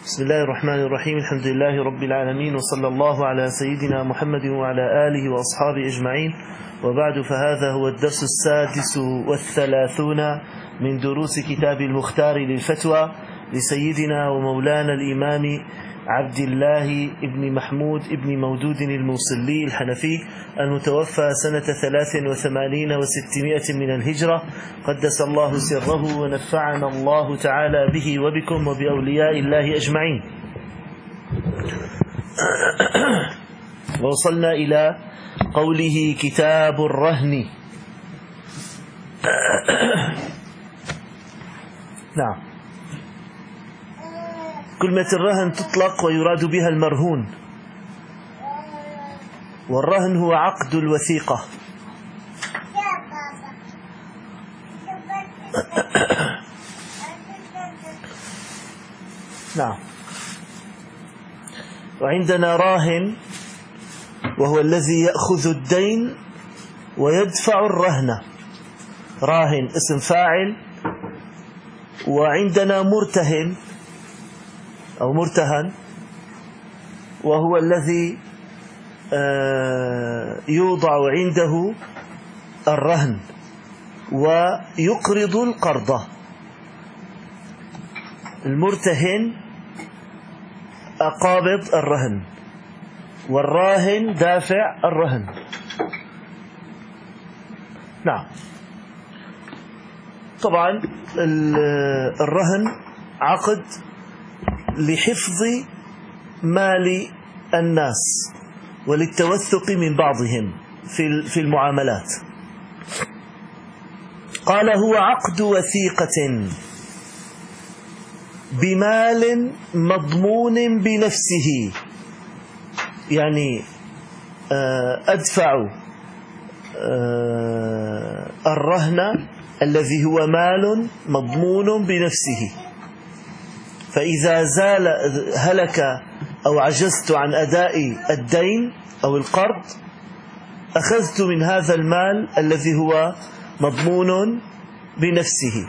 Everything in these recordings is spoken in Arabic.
بسم الله الرحمن الرحيم. الحمد لله رب العالمين، وصلى الله على سيدنا محمد وعلى آله وأصحابه أجمعين، وبعد، فهذا هو الدرس 36 من دروس كتاب المختار للفتوى لسيدنا ومولانا الإمام عبد الله ابن محمود ابن مودود الموصلي الحنفي المتوفى سنة 83 و600 من الهجرة، قدس الله سره ونفعنا الله تعالى به وبكم وبأولياء الله أجمعين. ووصلنا إلى قوله كتاب الرهن. نعم، كلمة الرهن تطلق ويراد بها المرهون، والرهن هو عقد الوثيقة. نعم، وعندنا راهن وهو الذي يأخذ الدين ويدفع الرهن، راهن اسم فاعل. وعندنا مرتهن أو مرتهن وهو الذي يوضع عنده الرهن ويقرض القرض. المرتهن قابض الرهن، والراهن دافع الرهن. نعم، طبعا الرهن عقد لحفظ مال الناس وللتوثق من بعضهم في المعاملات. قال: هو عقد وثيقة بمال مضمون بنفسه، يعني أدفع الرهن الذي هو مال مضمون بنفسه، فإذا هلك أو عجزت عن أداء الدين أو القرض، أخذت من هذا المال الذي هو مضمون بنفسه.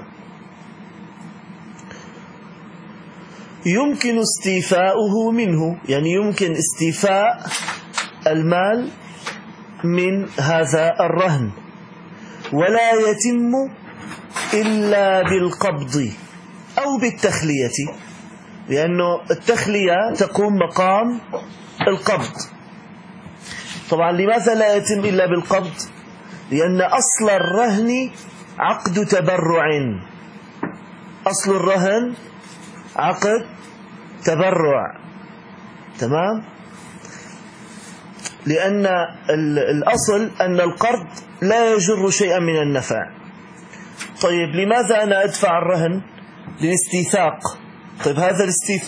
يمكن استيفاؤه منه، يعني يمكن استيفاء المال من هذا الرهن، ولا يتم إلا بالقبض أو بالتخلية، لأنه التخلية تقوم مقام القبض. طبعا لماذا لا يتم إلا بالقبض؟ لأن أصل الرهن عقد تبرع، أصل الرهن عقد تبرع، تمام؟ لأن الأصل أن القرض لا يجر شيئا من النفع. طيب، لماذا أنا أدفع الرهن؟ للاستيثاق. طيب، هذا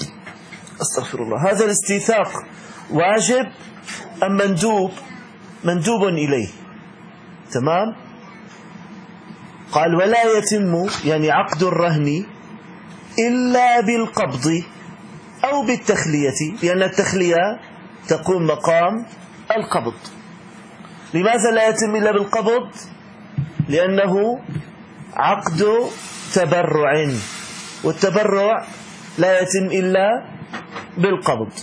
الاستيثاق واجب أم مندوب إليه؟ تمام؟ قال: ولا يتم، يعني عقد الرهن، إلا بالقبض أو بالتخلية، لأن التخلية تقوم مقام القبض. لماذا لا يتم إلا بالقبض؟ لأنه عقد تبرع، والتبرع لا يتم إلا بالقبض.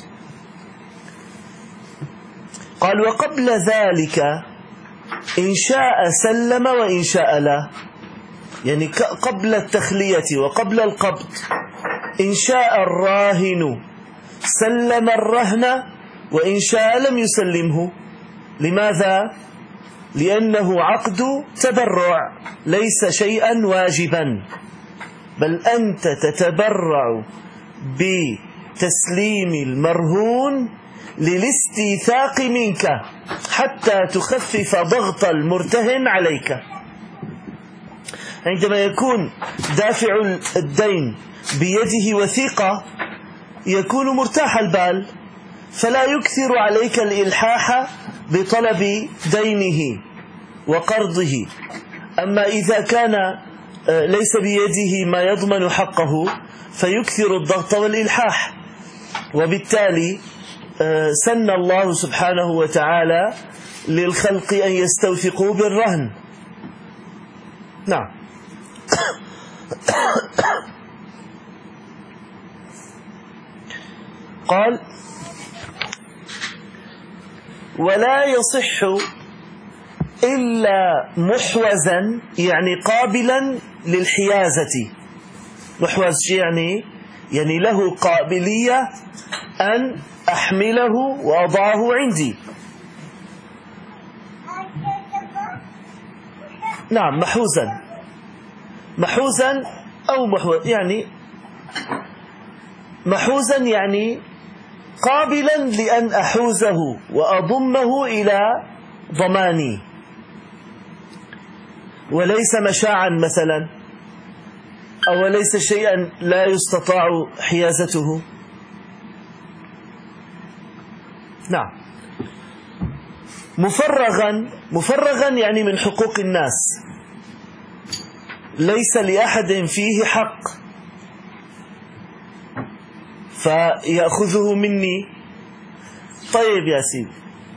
قال: وقبل ذلك إن شاء سلم وإن شاء لا، يعني قبل التخلية وقبل القبض إن شاء الراهن سلم الرهن وإن شاء لم يسلمه. لماذا؟ لأنه عقد تبرع، ليس شيئا واجبا، بل أنت تتبرع بتسليم المرهون للاستيثاق منك حتى تخفف ضغط المرتهن عليك. عندما يكون دافع الدين بيده وثيقة يكون مرتاح البال، فلا يكثر عليك الإلحاح بطلب دينه وقرضه. أما إذا كان ليس بيده ما يضمن حقه فيكثر الضغط والإلحاح، وبالتالي سن الله سبحانه وتعالى للخلق أن يستوثقوا بالرهن. نعم. قال ولا يصح إلا محوزا يعني قابلا للحيازة. محوز يعني له قابلية أن أحمله وأضعه عندي. نعم محوزا أو محوز يعني محوزا يعني قابلا لأن أحوزه وأضمه إلى ضماني، وليس مشاعا مثلا، أو ليس شيئا لا يستطاع حيازته. نعم. مفرغا يعني من حقوق الناس، ليس لأحد فيه حق فيأخذه مني. طيب يا سيدي،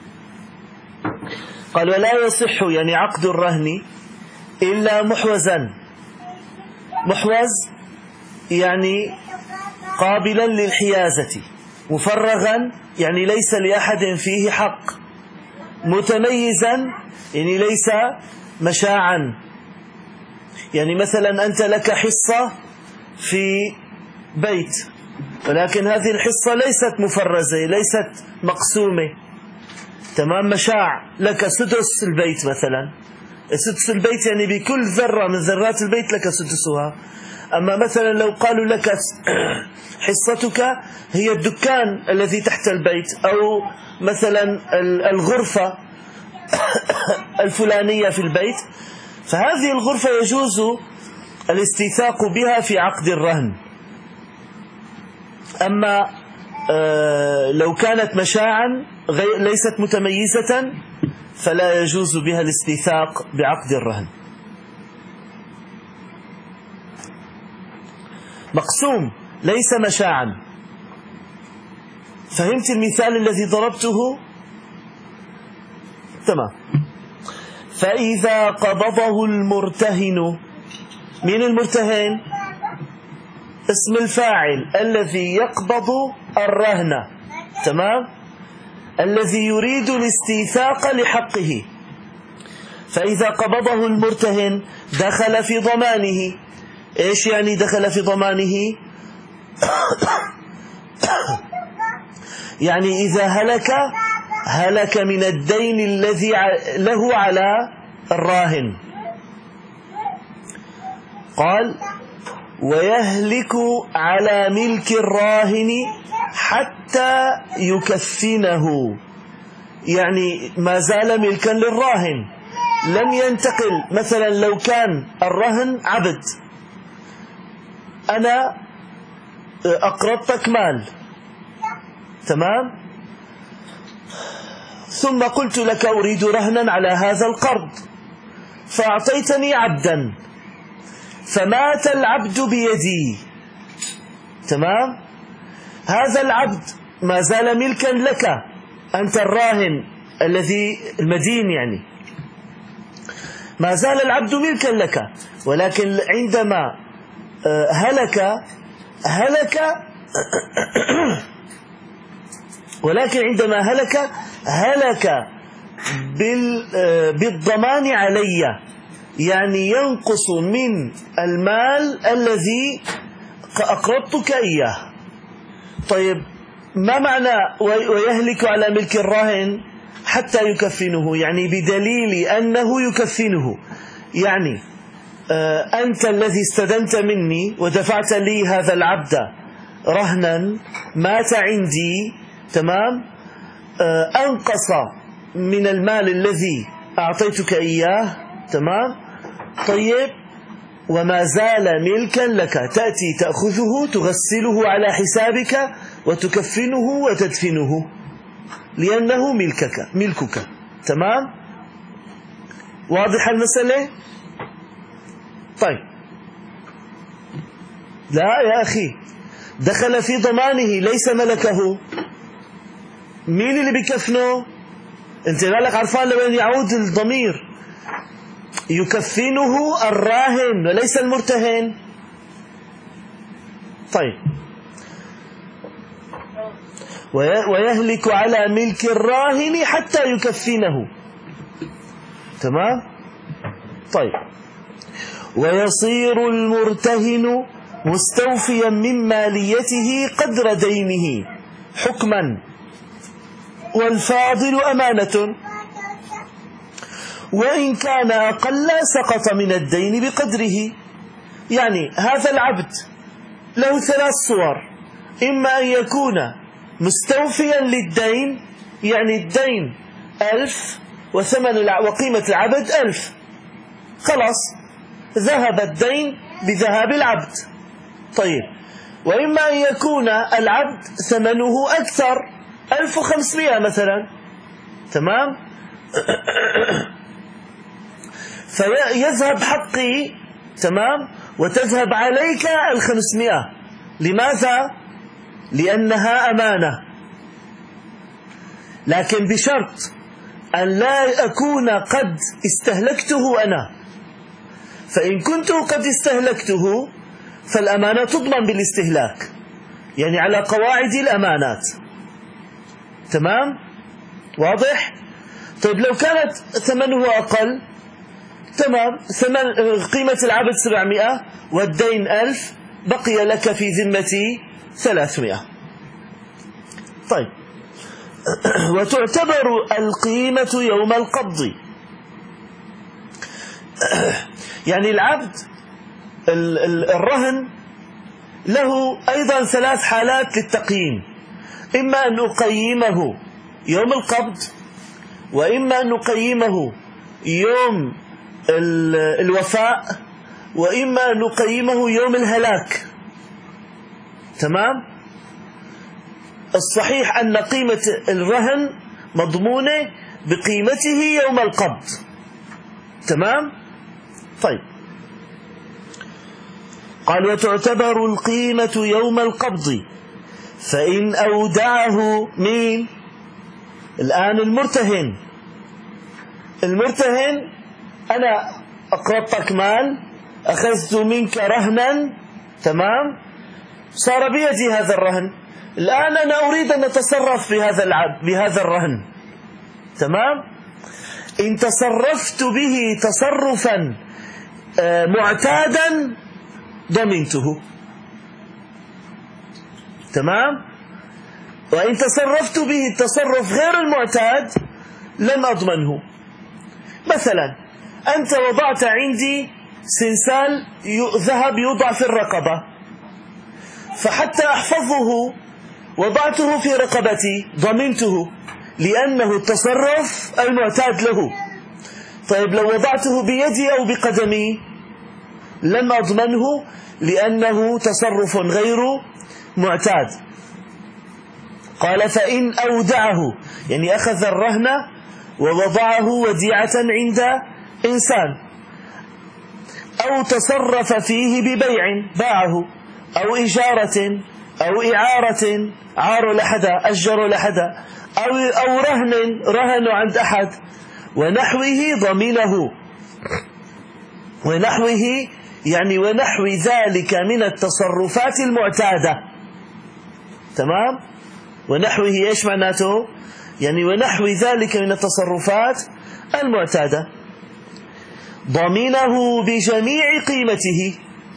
قال ولا يصح يعني عقد الرهن إلا محوزا. محوز يعني قابلا للحيازة، مفرغا يعني ليس لأحد فيه حق، متميزا يعني ليس مشاعا. يعني مثلا أنت لك حصة في بيت، ولكن هذه الحصة ليست مفرزة، ليست مقسومة، تمام، مشاع. لك سدس البيت مثلا، سدس البيت يعني بكل ذرة من ذرات البيت لك سدسها. أما مثلا لو قالوا لك حصتك هي الدكان الذي تحت البيت، أو مثلا الغرفة الفلانية في البيت، فهذه الغرفة يجوز الاستيثاق بها في عقد الرهن. أما لو كانت مشاعا ليست متميزة فلا يجوز بها الاستيثاق بعقد الرهن. مقسوم ليس مشاعا. فهمت المثال الذي ضربته؟ تمام. فإذا قبضه المرتهن. من المرتهن؟ اسم الفاعل الذي يقبض الرهن، تمام، الذي يريد الاستيثاق لحقه. فإذا قبضه المرتهن دخل في ضمانه. إيش يعني دخل في ضمانه؟ يعني إذا هلك من الدين الذي له على الراهن. قال ويهلك على ملك الراهن حتى يكفنه، يعني ما زال ملكا للراهن، لم ينتقل. مثلا لو كان الرهن عبد، أنا أقرضتك مال، تمام، ثم قلت لك أريد رهنا على هذا القرض، فأعطيتني عبدا، فمات العبد بيدي، تمام، هذا العبد ما زال ملكا لك، أنت الراهن الذي المدين، يعني ما زال العبد ملكا لك، ولكن عندما هلك بالضمان علي، يعني ينقص من المال الذي أقرضتك إياه. طيب ما معنى ويهلك على ملك الراهن حتى يكفنه؟ يعني بدليل أنه يكفنه، يعني أنت الذي استدنت مني ودفعت لي هذا العبد رهنا، مات عندي، تمام، أنقص من المال الذي أعطيتك إياه، تمام. طيب وما زال ملكا لك، تأتي تأخذه تغسله على حسابك وتكفنه وتدفنه، لأنه ملكك، تمام. واضح المسألة؟ طيب لا يا أخي، دخل في ضمانه ليس ملكه. مين اللي بيكفنه؟ انت مالك عرفان لوين يعود الضمير؟ يكفنه الراهن وليس المرتهن. طيب ويهلك على ملك الراهن حتى يكفنه. تمام؟ طيب. ويصير المرتهن مستوفيا من ماليته قدر دينه حكما، والفاضل أمانة، وإن كان أقل سقط من الدين بقدره. يعني هذا العبد له 3 صور: إما أن يكون مستوفيا للدين، يعني الدين 1000 وقيمة العبد 1000، خلاص ذهب الدين بذهاب العبد. طيب. وإما أن يكون العبد ثمنه أكثر، 1500 مثلا. تمام؟ فيذهب حقي، تمام، وتذهب عليك 500. لماذا؟ لأنها أمانة، لكن بشرط أن لا أكون قد استهلكته أنا. فإن كنت قد استهلكته فالأمانة تضمن بالاستهلاك، يعني على قواعد الأمانات. تمام؟ واضح؟ طيب لو كانت ثمنه أقل، تمام، قيمة العبد 700 والدين 1000، بقي لك في ذمتي 300. طيب. وتعتبر القيمة يوم القبض. يعني العبد الرهن له أيضا 3 حالات للتقييم: إما أن نقيمه يوم القبض، وإما أن نقيمه يوم الوفاء، وإما أن نقيمه يوم الهلاك. تمام؟ الصحيح أن قيمة الرهن مضمونة بقيمته يوم القبض. تمام؟ طيب. قال: وتعتبر القيمة يوم القبض، فإن أودعه مين؟ الآن المرتهن أنا أقرضتك مال، أخذت منك رهنا، تمام، صار بيدي هذا الرهن، الآن أنا أريد أن أتصرف بهذا الرهن. تمام؟ إن تصرفت به تصرفا معتادا ضمنته. تمام؟ وإن تصرفت به التصرف غير المعتاد لم أضمنه. مثلا أنت وضعت عندي سنسال ذهب يوضع في الرقبة، فحتى أحفظه وضعته في رقبتي ضمنته لأنه التصرف المعتاد له. طيب لو وضعته بيدي أو بقدمي لم أضمنه لأنه تصرف غير معتاد. قال: فإن أودعه، يعني أخذ الرهن ووضعه وديعة عند إنسان، أو تصرف فيه ببيع، باعه، أو إجارة، أو إعارة، عار لحدا، أجر لحدا، أو رهن عند أحد ونحوه ضمنه. ونحوه يعني ونحو ذلك من التصرفات المعتادة. تمام؟ ونحوه إيش معناته؟ يعني ونحو ذلك من التصرفات المعتادة، ضمنه بجميع قيمته،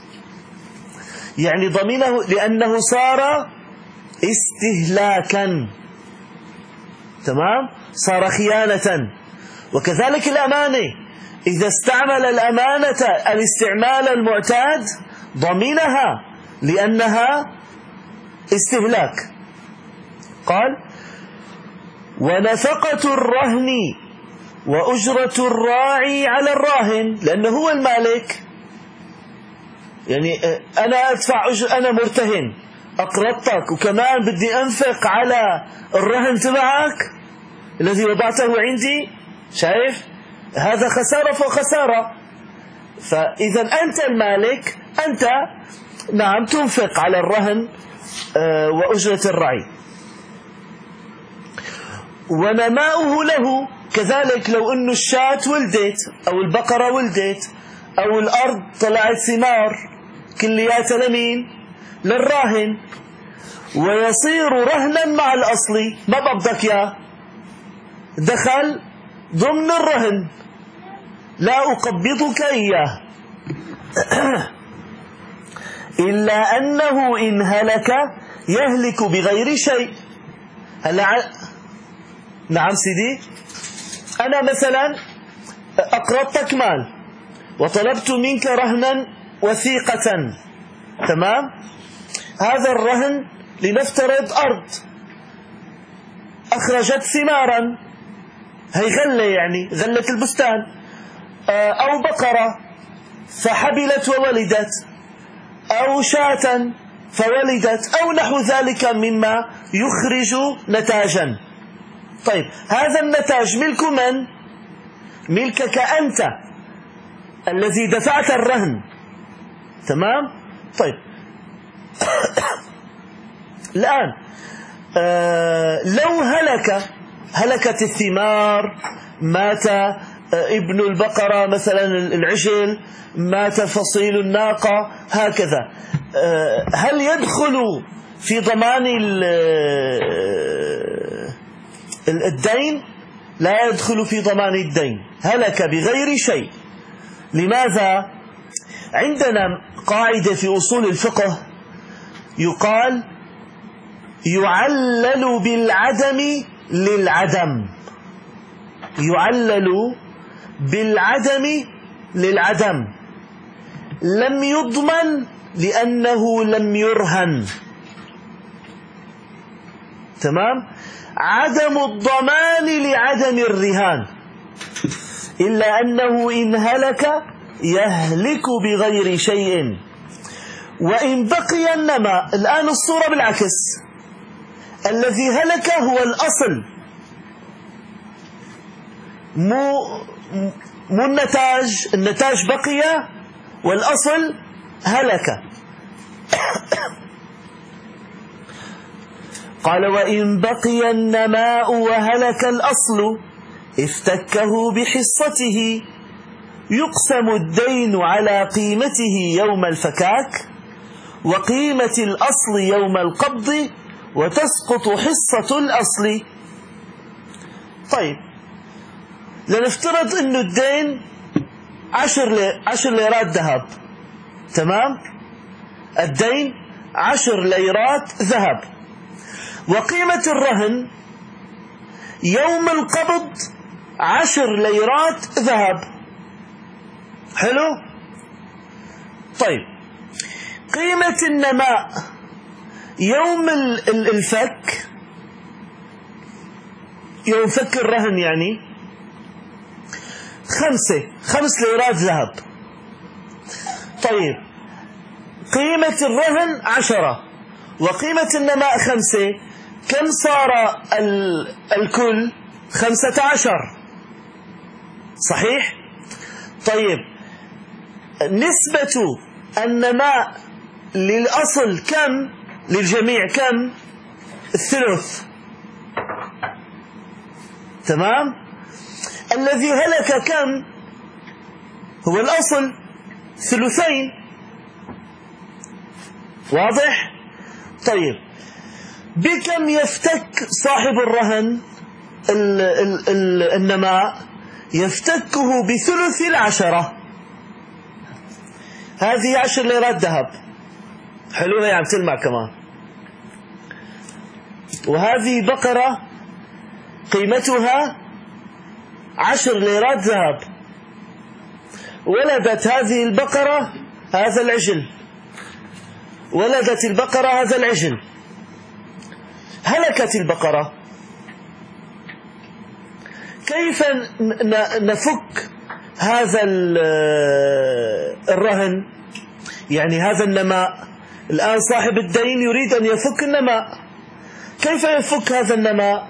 يعني ضمنه لأنه صار استهلاكا. تمام؟ صار خيانة. وكذلك الأمانة، إذا استعمل الأمانة الاستعمال المعتاد ضمنها لأنها استهلاك. قال: ونفقة الرهن وأجرة الراعي على الراهن، لأنه هو المالك. يعني أنا أدفع أنا مرتهن، أقرضتك وكمان بدي أنفق على الرهن تبعك الذي وضعته عندي. شايف؟ هذا خسارة فوق خسارة. فإذا أنت المالك، أنت نعم تنفق على الرهن وأجرة الرعي. ونماؤه له كذلك، لو أنه الشاة ولدت أو البقرة ولدت أو الأرض طلعت ثمار، كلياتها لمين؟ للراهن. ويصير رهنا مع الأصل. ما ضبطك يا دخل ضمن الرهن، لا أقبضك إياه. إلا أنه إن هلك يهلك بغير شيء. هلا نعم سيدي، أنا مثلا أقرضتك مال وطلبت منك رهنا وثيقة، تمام؟ هذا الرهن لنفترض أرض أخرجت ثمارا، هي غلة يعني غلة البستان، أو بقرة فحبلت وولدت، أو شاة فولدت، أو نحو ذلك مما يخرج نتاجا. طيب هذا النتاج ملك من؟ ملكك أنت الذي دفعت الرهن، تمام؟ طيب الآن لو هلكت الثمار، مات ابن البقرة مثلا العجل، مات فصيل الناقة، هكذا، هل يدخل في ضمان الدين؟ لا يدخل في ضمان الدين، هلك بغير شيء. لماذا؟ عندنا قاعدة في أصول الفقه يقال يعلل بالعدم للعدم، يعلل بالعدم للعدم، لم يضمن لأنه لم يرهن، تمام؟ عدم الضمان لعدم الرهان، إلا أنه إن هلك يهلك بغير شيء وإن بقي النماء. الآن الصورة بالعكس، الذي هلك هو الأصل، مو النتاج بقي والأصل هلك. قال وإن بقي النماء وهلك الأصل افتكه بحصته، يقسم الدين على قيمته يوم الفكاك وقيمة الأصل يوم القبض، وتسقط حصة الأصل. طيب لنفترض أن الدين 10 ليرات ذهب، تمام؟ الدين 10 ليرات ذهب، وقيمة الرهن يوم القبض 10 ليرات ذهب. حلو؟ طيب قيمة النماء يوم الفك، يوم فك الرهن يعني 5 ليرات ذهب. طيب قيمة الرهن 10 وقيمة النماء 5، كم صار الكل؟ 15، صحيح؟ طيب نسبة النماء للأصل كم؟ للجميع كم؟ 1/3، تمام؟ الذي هلك كم؟ هو الأصل 2/3، واضح؟ طيب بكم يفتك صاحب الرهن النماء؟ يفتكه ب1/3 10، هذه 10 ليرات ذهب. حلو، هي عم تلمع كمان. وهذه بقرة قيمتها 10 ليرات ذهب، ولدت هذه البقرة هذا العجل، ولدت البقرة هذا العجل، هلكت البقرة. كيف نفك هذا الرهن؟ يعني هذا النماء، الآن صاحب الدين يريد أن يفك النماء، كيف يفك هذا النماء؟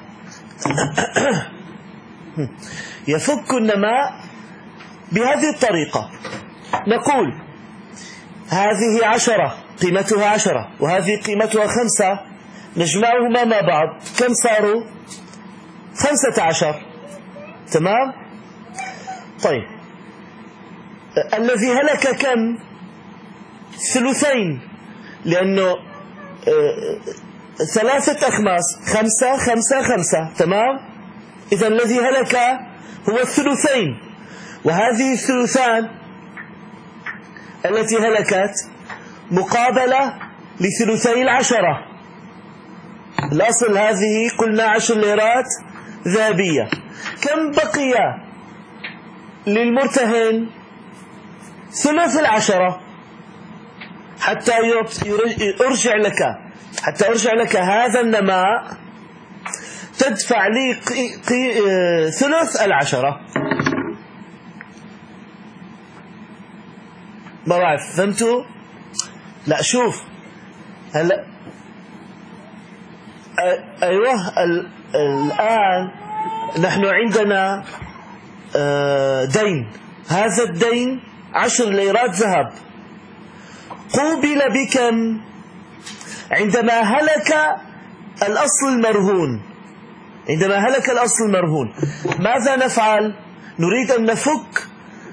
يفك النماء بهذه الطريقة، نقول هذه 10 قيمتها 10 وهذه قيمتها 5، نجمعهما مع بعض، كم صاروا؟ 15، تمام؟ طيب الذي هلك كم؟ 2/3، لأنه 3 أخماس، 5 5 5. تمام. إذا الذي هلك هو الثلثين، وهذه الثلثان التي هلكت مقابلة لثلثي 10. الأصل هذه قلنا 10 ليرات ذهبية. كم بقي للمرتهن؟ ثلث 10 حتى أرجع لك هذا النماء. تدفع لي ثلث 10. ما بعرف فهمتوا؟ لا شوف هلا أيوه الآن نحن عندنا دين. هذا الدين 10 ليرات ذهب. قوبل بكم عندما هلك الأصل المرهون؟ ماذا نفعل؟ نريد أن نفك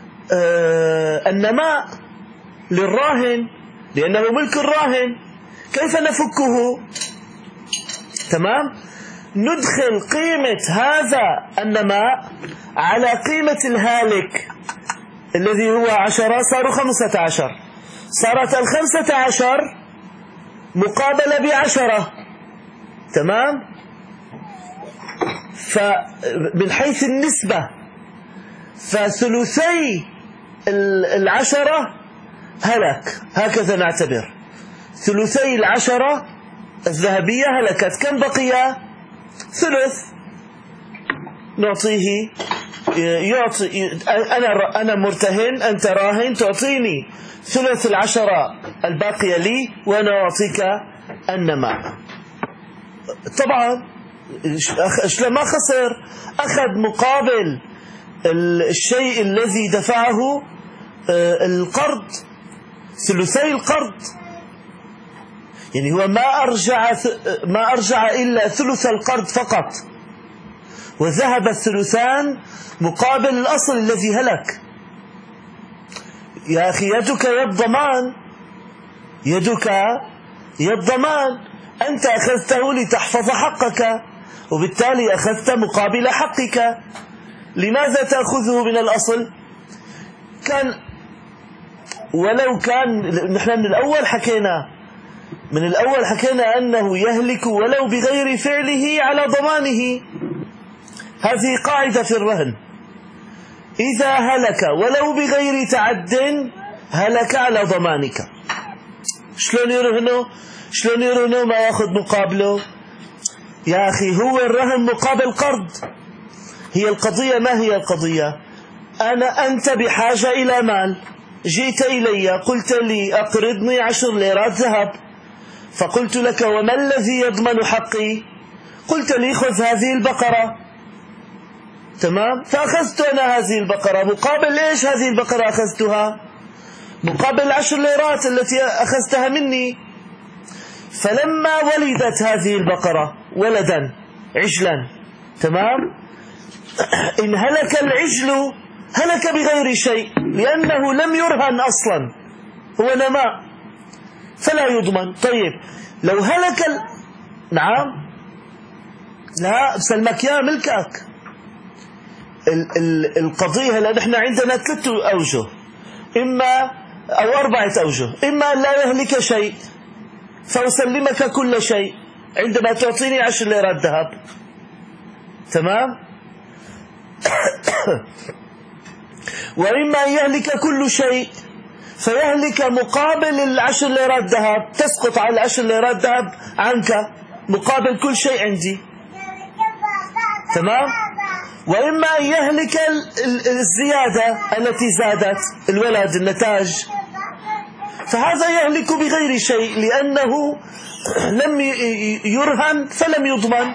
النماء للراهن لأنه ملك الراهن. كيف نفكه؟ تمام. ندخل قيمة هذا النماء على قيمة الهالك الذي هو 10، صاروا 15. صارت 15 مقابلة ب10. تمام. فمن حيث النسبة فثلثي 10 هلك، هكذا نعتبر. ثلثي 10 الذهبية هلكت. كم بقي؟ ثلث. نعطيه، يعطي. أنا مرتهن، أنت راهن، تعطيني ثلث 10 الباقية لي وأنا أعطيك النماء. طبعا ما خسر، أخذ مقابل الشيء الذي دفعه القرض، ثلثي القرض. يعني هو ما أرجع إلا ثلث القرض فقط، وذهب الثلثان مقابل الأصل الذي هلك. يا أخي يدك يد ضمان، يدك يد ضمان. أنت أخذته لتحفظ حقك، وبالتالي أخذت مقابل حقك. لماذا تأخذه من الأصل؟ ولو كان نحن من الأول حكينا أنه يهلك ولو بغير فعله على ضمانه. هذه قاعدة في الرهن. إذا هلك ولو بغير تعد هلك على ضمانك. شلون يرهنه ما يأخذ مقابله؟ يا أخي هو الرهن مقابل قرض. هي القضية، ما هي القضية؟ أنت بحاجة إلى مال، جئت إلي قلت لي أقرضني 10 ليرات ذهب، فقلت لك وما الذي يضمن حقي؟ قلت لي خذ هذه البقرة. تمام. فأخذت أنا هذه البقرة. مقابل إيش هذه البقرة أخذتها؟ مقابل 10 ليرات التي أخذتها مني. فلما ولدت هذه البقرة ولدا عجلا، تمام، إن هلك العجل هلك بغير شيء، لأنه لم يرهن أصلا، هو نماء فلا يضمن. طيب لو هلك نعم، لا سلمك يا ملكك. القضية هلا نحن عندنا 3 أوجه، أو 4 أوجه. إما لا يهلك شيء فأسلمك كل شيء عندما تعطيني 10 ليرات ذهب. تمام. وإما أن يهلك كل شيء فيهلك مقابل 10 ليرات ذهب، تسقط على 10 ليرات ذهب عنك مقابل كل شيء عندي. تمام. وإما أن يهلك الزيادة التي زادت، الولد، النتاج، فهذا يهلك بغير شيء لأنه لم يرهن فلم يضمن.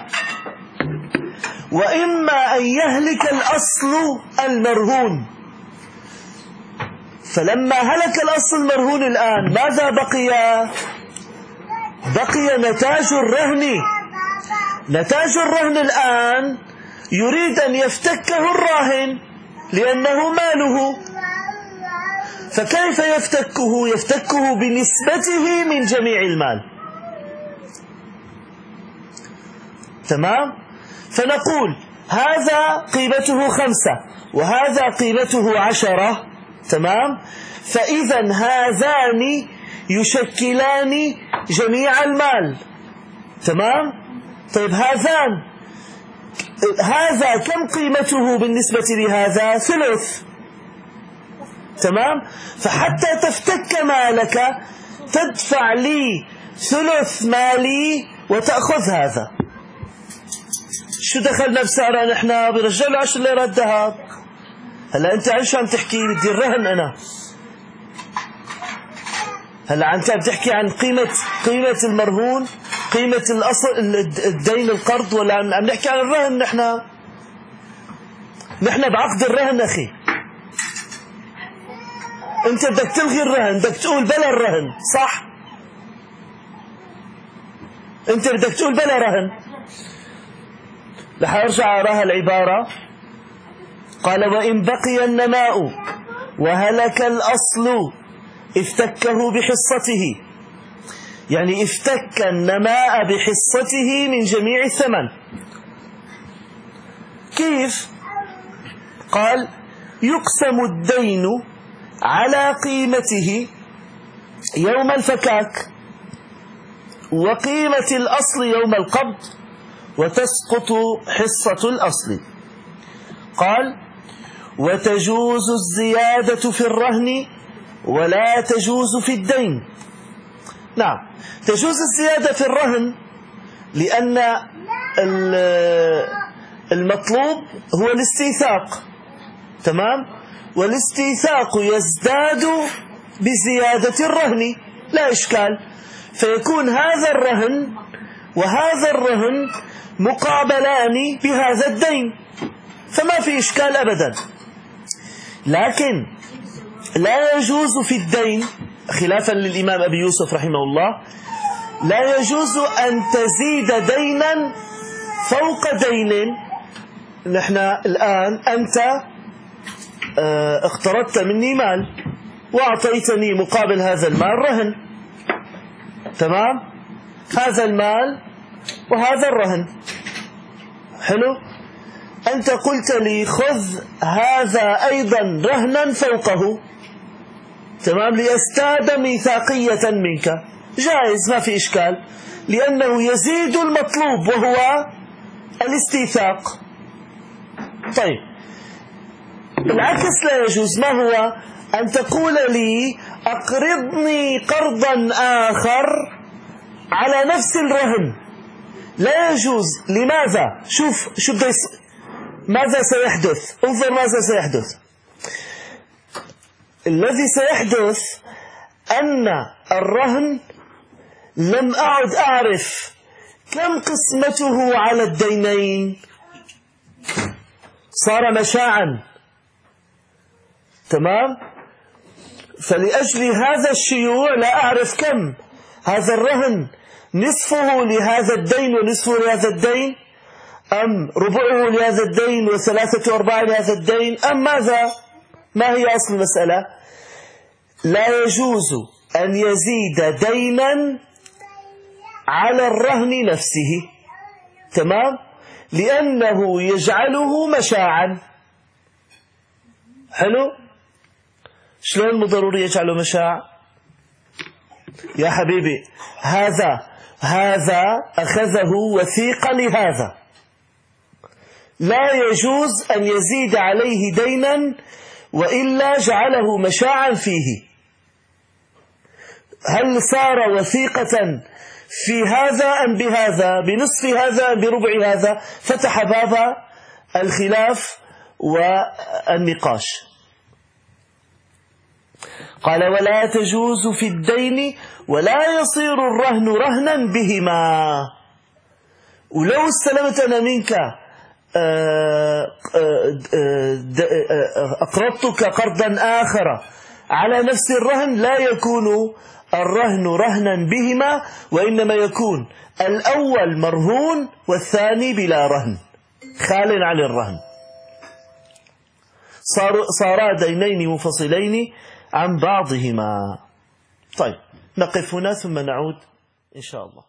وإما أن يهلك الأصل المرهون، فلما هلك الأصل المرهون الآن ماذا بقي؟ بقي نتاج الرهن. نتاج الرهن الآن يريد أن يفتكه الراهن لأنه ماله. فكيف يفتكه؟ يفتكه بنسبته من جميع المال. تمام؟ فنقول هذا قيمته 5 وهذا قيمته 10. تمام؟ فإذا هذان يشكلان جميع المال. تمام؟ طيب هذا كم قيمته بالنسبة لهذا؟ 3. تمام؟ فحتى تفتك مالك تدفع لي 3 مالي وتأخذ هذا. شو دخلنا بسعرها نحن؟ برجع له 10 ليرات ذهب. هلا انت عن شو عم تحكي؟ بدي الرهن انا. هلا انت عم تحكي عن قيمة المرهون، قيمة الأصل الدين القرض، ولا عم نحكي عن الرهن؟ نحن بعقد الرهن أخي. أنت بدك تلغي الرهن، بدك تقول بلا الرهن، صح؟ أنت بدك تقول بلا رهن. رح أرجع أراها العبارة. قال وإن بقي النماء وهلك الأصل افتكه بحصته، يعني افتك النماء بحصته من جميع الثمن. كيف؟ قال يقسم الدين على قيمته يوم الفكاك وقيمة الأصل يوم القبض وتسقط حصة الأصل. قال وتجوز الزيادة في الرهن ولا تجوز في الدين. نعم، تجوز الزيادة في الرهن لأن المطلوب هو الاستيثاق. تمام؟ والاستيثاق يزداد بزيادة الرهن، لا إشكال. فيكون هذا الرهن وهذا الرهن مقابلان بهذا الدين، فما في إشكال أبدا. لكن لا يجوز في الدين، خلافا للإمام أبي يوسف رحمه الله، لا يجوز أن تزيد دينا فوق دين. نحن الآن أنت اقترضت مني مال وأعطيتني مقابل هذا المال رهن. تمام؟ هذا المال وهذا الرهن. حلو؟ أنت قلت لي خذ هذا أيضا رهنا فوقه. تمام؟ ليزداد ميثاقية منك، جائز، ما في إشكال، لأنه يزيد المطلوب وهو الاستيثاق. طيب العكس لا يجوز. ما هو؟ أن تقول لي أقرضني قرضا آخر على نفس الرهن. لا يجوز. لماذا؟ شوف ماذا سيحدث. انظر ماذا سيحدث. الذي سيحدث أن الرهن لم أعد أعرف كم قسمته على الدينين، صار مشاعا. تمام؟ فلأجل هذا الشيوع لا أعرف كم هذا الرهن، نصفه لهذا الدين ونصفه لهذا الدين، أم ربعه لهذا الدين و3/4 لهذا الدين، أم ماذا؟ ما هي أصل المسألة؟ لا يجوز أن يزيد دينا على الرهن نفسه. تمام؟ لأنه يجعله مشاعا. حلو؟ شلون ضروري يجعله مشاع؟ يا حبيبي هذا أخذه وثيقة لهذا، لا يجوز أن يزيد عليه دينا وإلا جعله مشاعا فيه. هل صار وثيقة في هذا أم بهذا، بنصف هذا أم بربع هذا؟ فتح باب الخلاف والنقاش. قال ولا تجوز في الدين ولا يصير الرهن رهنا بهما. ولو استلمت أنا منك أقرضتك قرضا آخر على نفس الرهن، لا يكون الرهن رهنا بهما، وإنما يكون الأول مرهون والثاني بلا رهن، خال عن الرهن. صارا دينين منفصلين عن بعضهما. طيب نقف هنا ثم نعود إن شاء الله.